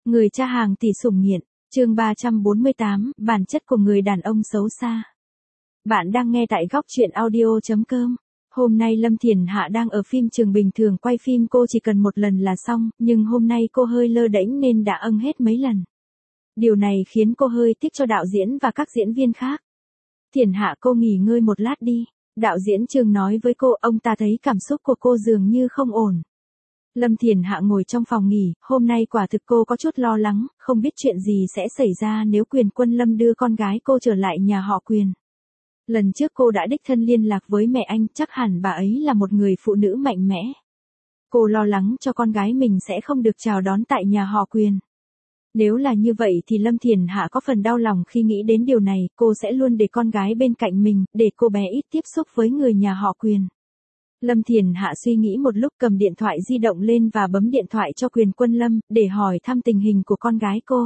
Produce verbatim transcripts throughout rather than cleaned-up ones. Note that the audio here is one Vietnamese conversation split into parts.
Người cha hàng tỷ sủng nghiện, chương ba trăm bốn mươi tám, bản chất của người đàn ông xấu xa. Bạn đang nghe tại góc truyện audio chấm com. Hôm nay Lâm Thiển Hạ đang ở phim trường bình thường quay phim cô chỉ cần một lần là xong, nhưng hôm nay cô hơi lơ đễnh nên đã âng hết mấy lần. Điều này khiến cô hơi tiếc cho đạo diễn và các diễn viên khác. Thiển Hạ, cô nghỉ ngơi một lát đi. Đạo diễn Trương nói với cô, ông ta thấy cảm xúc của cô dường như không ổn. Lâm Thiển Hạ ngồi trong phòng nghỉ, hôm nay quả thực cô có chút lo lắng, không biết chuyện gì sẽ xảy ra nếu Quyền Quân Lâm đưa con gái cô trở lại nhà họ Quyền. Lần trước cô đã đích thân liên lạc với mẹ anh, chắc hẳn bà ấy là một người phụ nữ mạnh mẽ. Cô lo lắng cho con gái mình sẽ không được chào đón tại nhà họ Quyền. Nếu là như vậy thì Lâm Thiển Hạ có phần đau lòng khi nghĩ đến điều này, cô sẽ luôn để con gái bên cạnh mình, để cô bé ít tiếp xúc với người nhà họ Quyền. Lâm Thiển Hạ suy nghĩ một lúc, cầm điện thoại di động lên và bấm điện thoại cho Quyền Quân Lâm, để hỏi thăm tình hình của con gái cô.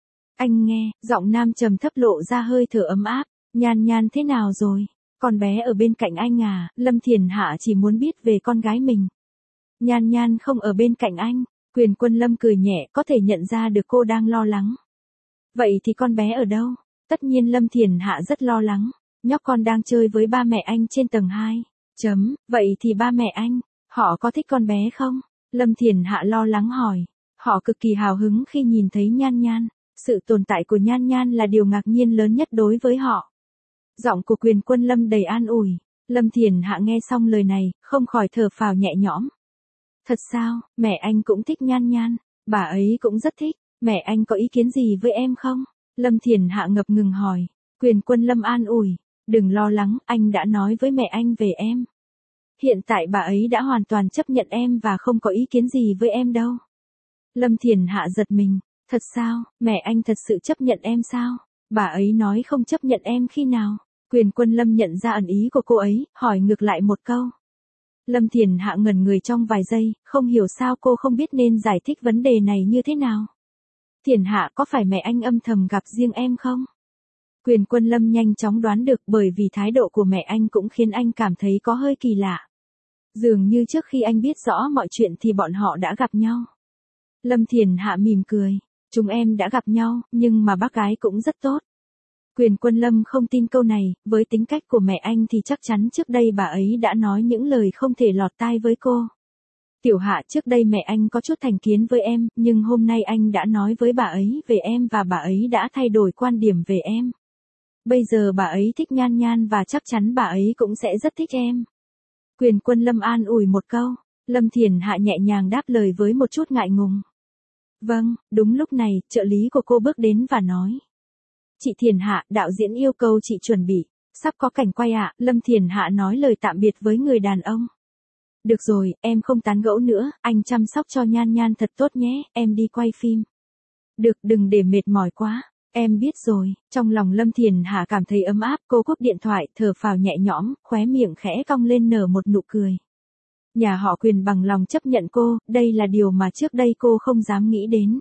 Anh nghe, giọng nam trầm thấp lộ ra hơi thở ấm áp. Nhan Nhan thế nào rồi? Con bé ở bên cạnh anh à? Lâm Thiển Hạ chỉ muốn biết về con gái mình. Nhan Nhan không ở bên cạnh anh. Quyền Quân Lâm cười nhẹ, có thể nhận ra được cô đang lo lắng. Vậy thì con bé ở đâu? Tất nhiên Lâm Thiển Hạ rất lo lắng. Nhóc con đang chơi với ba mẹ anh trên tầng hai. Chấm, vậy thì ba mẹ anh, họ có thích con bé không? Lâm Thiển Hạ lo lắng hỏi. Họ cực kỳ hào hứng khi nhìn thấy Nhan Nhan. Sự tồn tại của Nhan Nhan là điều ngạc nhiên lớn nhất đối với họ. Giọng của Quyền Quân Lâm đầy an ủi. Lâm Thiển Hạ nghe xong lời này, không khỏi thở phào nhẹ nhõm. Thật sao, mẹ anh cũng thích Nhan Nhan, bà ấy cũng rất thích, mẹ anh có ý kiến gì với em không? Lâm Thiển Hạ ngập ngừng hỏi. Quyền Quân Lâm an ủi. Đừng lo lắng, anh đã nói với mẹ anh về em. Hiện tại bà ấy đã hoàn toàn chấp nhận em và không có ý kiến gì với em đâu. Lâm Thiển Hạ giật mình. Thật sao, mẹ anh thật sự chấp nhận em sao? Bà ấy nói không chấp nhận em khi nào? Quyền Quân Lâm nhận ra ẩn ý của cô ấy, hỏi ngược lại một câu. Lâm Thiển Hạ ngẩn người trong vài giây, không hiểu sao cô không biết nên giải thích vấn đề này như thế nào. Thiển Hạ, có phải mẹ anh âm thầm gặp riêng em không? Quyền Quân Lâm nhanh chóng đoán được, bởi vì thái độ của mẹ anh cũng khiến anh cảm thấy có hơi kỳ lạ. Dường như trước khi anh biết rõ mọi chuyện thì bọn họ đã gặp nhau. Lâm Thiển Hạ mỉm cười. Chúng em đã gặp nhau, nhưng mà bác gái cũng rất tốt. Quyền Quân Lâm không tin câu này, với tính cách của mẹ anh thì chắc chắn trước đây bà ấy đã nói những lời không thể lọt tai với cô. Tiểu Hạ, trước đây mẹ anh có chút thành kiến với em, nhưng hôm nay anh đã nói với bà ấy về em và bà ấy đã thay đổi quan điểm về em. Bây giờ bà ấy thích Nhan Nhan và chắc chắn bà ấy cũng sẽ rất thích em. Quyền Quân Lâm an ủi một câu. Lâm Thiển Hạ nhẹ nhàng đáp lời với một chút ngại ngùng. Vâng, đúng lúc này, trợ lý của cô bước đến và nói. Chị Thiển Hạ, đạo diễn yêu cầu chị chuẩn bị. Sắp có cảnh quay ạ. Lâm Thiển Hạ nói lời tạm biệt với người đàn ông. Được rồi, em không tán gẫu nữa, anh chăm sóc cho Nhan Nhan thật tốt nhé, em đi quay phim. Được, đừng để mệt mỏi quá. Em biết rồi. Trong lòng Lâm Thiển Hạ cảm thấy ấm áp, cô cúp điện thoại, thở phào nhẹ nhõm, khóe miệng khẽ cong lên nở một nụ cười. Nhà họ Quyền bằng lòng chấp nhận cô, đây là điều mà trước đây cô không dám nghĩ đến.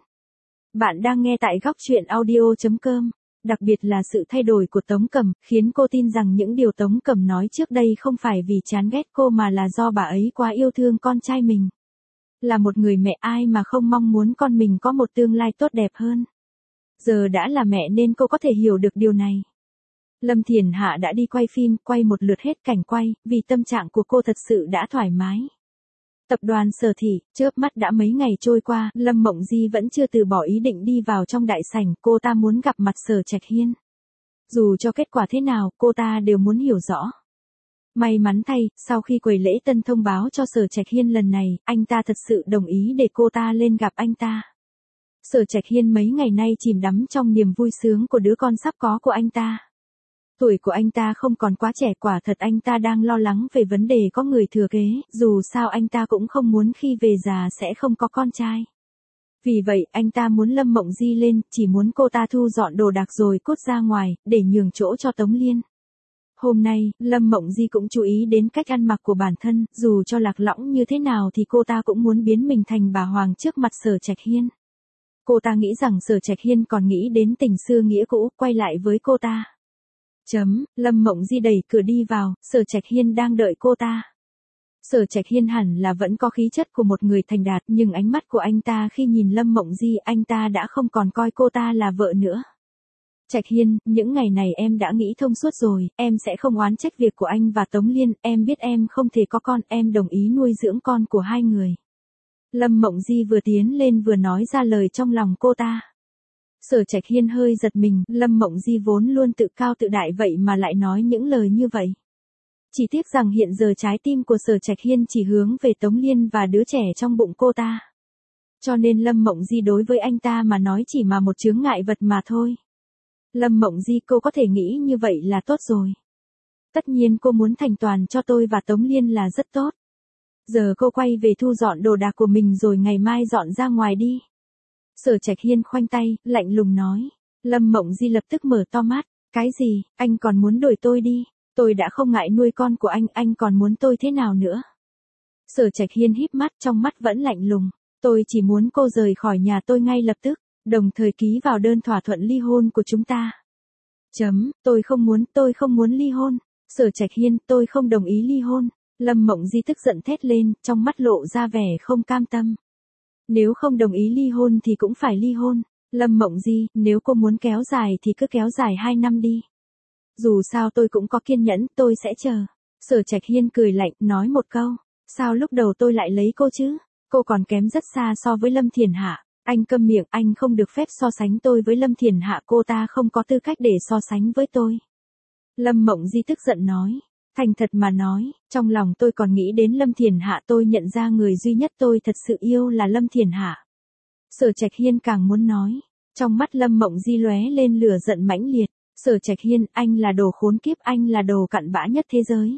Bạn đang nghe tại góc truyện audio chấm com. Đặc biệt là sự thay đổi của Tống Cẩm, khiến cô tin rằng những điều Tống Cẩm nói trước đây không phải vì chán ghét cô mà là do bà ấy quá yêu thương con trai mình. Là một người mẹ, ai mà không mong muốn con mình có một tương lai tốt đẹp hơn. Giờ đã là mẹ nên cô có thể hiểu được điều này. Lâm Thiển Hạ đã đi quay phim, quay một lượt hết cảnh quay, vì tâm trạng của cô thật sự đã thoải mái. Tập đoàn Sở Thị, chớp mắt đã mấy ngày trôi qua, Lâm Mộng Di vẫn chưa từ bỏ ý định đi vào trong đại sảnh, cô ta muốn gặp mặt Sở Trạch Hiên. Dù cho kết quả thế nào, cô ta đều muốn hiểu rõ. May mắn thay, sau khi quầy lễ tân thông báo cho Sở Trạch Hiên lần này, anh ta thật sự đồng ý để cô ta lên gặp anh ta. Sở Trạch Hiên mấy ngày nay chìm đắm trong niềm vui sướng của đứa con sắp có của anh ta. Tuổi của anh ta không còn quá trẻ, quả thật anh ta đang lo lắng về vấn đề có người thừa kế, dù sao anh ta cũng không muốn khi về già sẽ không có con trai. Vì vậy, anh ta muốn Lâm Mộng Di lên, chỉ muốn cô ta thu dọn đồ đạc rồi cút ra ngoài, để nhường chỗ cho Tống Liên. Hôm nay, Lâm Mộng Di cũng chú ý đến cách ăn mặc của bản thân, dù cho lạc lõng như thế nào thì cô ta cũng muốn biến mình thành bà hoàng trước mặt Sở Trạch Hiên. Cô ta nghĩ rằng Sở Trạch Hiên còn nghĩ đến tình xưa nghĩa cũ, quay lại với cô ta. Chấm, Lâm Mộng Di đẩy cửa đi vào, Sở Trạch Hiên đang đợi cô ta. Sở Trạch Hiên hẳn là vẫn có khí chất của một người thành đạt, nhưng ánh mắt của anh ta khi nhìn Lâm Mộng Di, anh ta đã không còn coi cô ta là vợ nữa. Trạch Hiên, những ngày này em đã nghĩ thông suốt rồi, em sẽ không oán trách việc của anh và Tống Liên, em biết em không thể có con, em đồng ý nuôi dưỡng con của hai người. Lâm Mộng Di vừa tiến lên vừa nói ra lời trong lòng cô ta. Sở Trạch Hiên hơi giật mình, Lâm Mộng Di vốn luôn tự cao tự đại vậy mà lại nói những lời như vậy. Chỉ tiếc rằng hiện giờ trái tim của Sở Trạch Hiên chỉ hướng về Tống Liên và đứa trẻ trong bụng cô ta. Cho nên Lâm Mộng Di đối với anh ta mà nói chỉ mà một chướng ngại vật mà thôi. Lâm Mộng Di, cô có thể nghĩ như vậy là tốt rồi. Tất nhiên cô muốn thành toàn cho tôi và Tống Liên là rất tốt. Giờ cô quay về thu dọn đồ đạc của mình rồi ngày mai dọn ra ngoài đi. Sở Trạch Hiên khoanh tay, lạnh lùng nói. Lâm Mộng Di lập tức mở to mắt. Cái gì, anh còn muốn đuổi tôi đi? Tôi đã không ngại nuôi con của anh, anh còn muốn tôi thế nào nữa? Sở Trạch Hiên híp mắt, trong mắt vẫn lạnh lùng. Tôi chỉ muốn cô rời khỏi nhà tôi ngay lập tức, đồng thời ký vào đơn thỏa thuận ly hôn của chúng ta. Chấm, tôi không muốn, tôi không muốn ly hôn. Sở Trạch Hiên, tôi không đồng ý ly hôn. Lâm Mộng Di tức giận thét lên, trong mắt lộ ra vẻ không cam tâm. Nếu không đồng ý ly hôn thì cũng phải ly hôn. Lâm Mộng Di, nếu cô muốn kéo dài thì cứ kéo dài hai năm đi. Dù sao tôi cũng có kiên nhẫn, tôi sẽ chờ. Sở Trạch Hiên cười lạnh, nói một câu. Sao lúc đầu tôi lại lấy cô chứ? Cô còn kém rất xa so với Lâm Thiền Hạ. Anh câm miệng, anh không được phép so sánh tôi với Lâm Thiền Hạ, cô ta không có tư cách để so sánh với tôi. Lâm Mộng Di tức giận nói. Thành thật mà nói, trong lòng tôi còn nghĩ đến Lâm Thiền Hạ, tôi nhận ra người duy nhất tôi thật sự yêu là Lâm Thiền Hạ. Sở Trạch Hiên càng muốn nói. Trong mắt Lâm Mộng Di lóe lên lửa giận mãnh liệt. Sở Trạch Hiên, anh là đồ khốn kiếp, anh là đồ cặn bã nhất thế giới.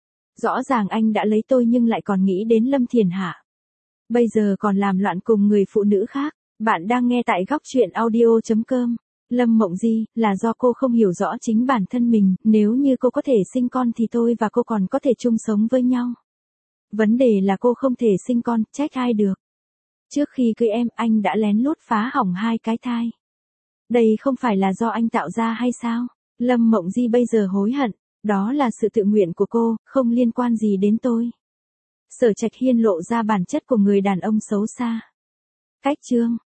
Rõ ràng anh đã lấy tôi nhưng lại còn nghĩ đến Lâm Thiền Hạ. Bây giờ còn làm loạn cùng người phụ nữ khác. Bạn đang nghe tại góc truyện audio chấm com. Lâm Mộng Di, là do cô không hiểu rõ chính bản thân mình, nếu như cô có thể sinh con thì tôi và cô còn có thể chung sống với nhau. Vấn đề là cô không thể sinh con, trách ai được. Trước khi cưới em, anh đã lén lút phá hỏng hai cái thai. Đây không phải là do anh tạo ra hay sao? Lâm Mộng Di bây giờ hối hận, đó là sự tự nguyện của cô, không liên quan gì đến tôi. Sở Trạch Hiên lộ ra bản chất của người đàn ông xấu xa. Cách chương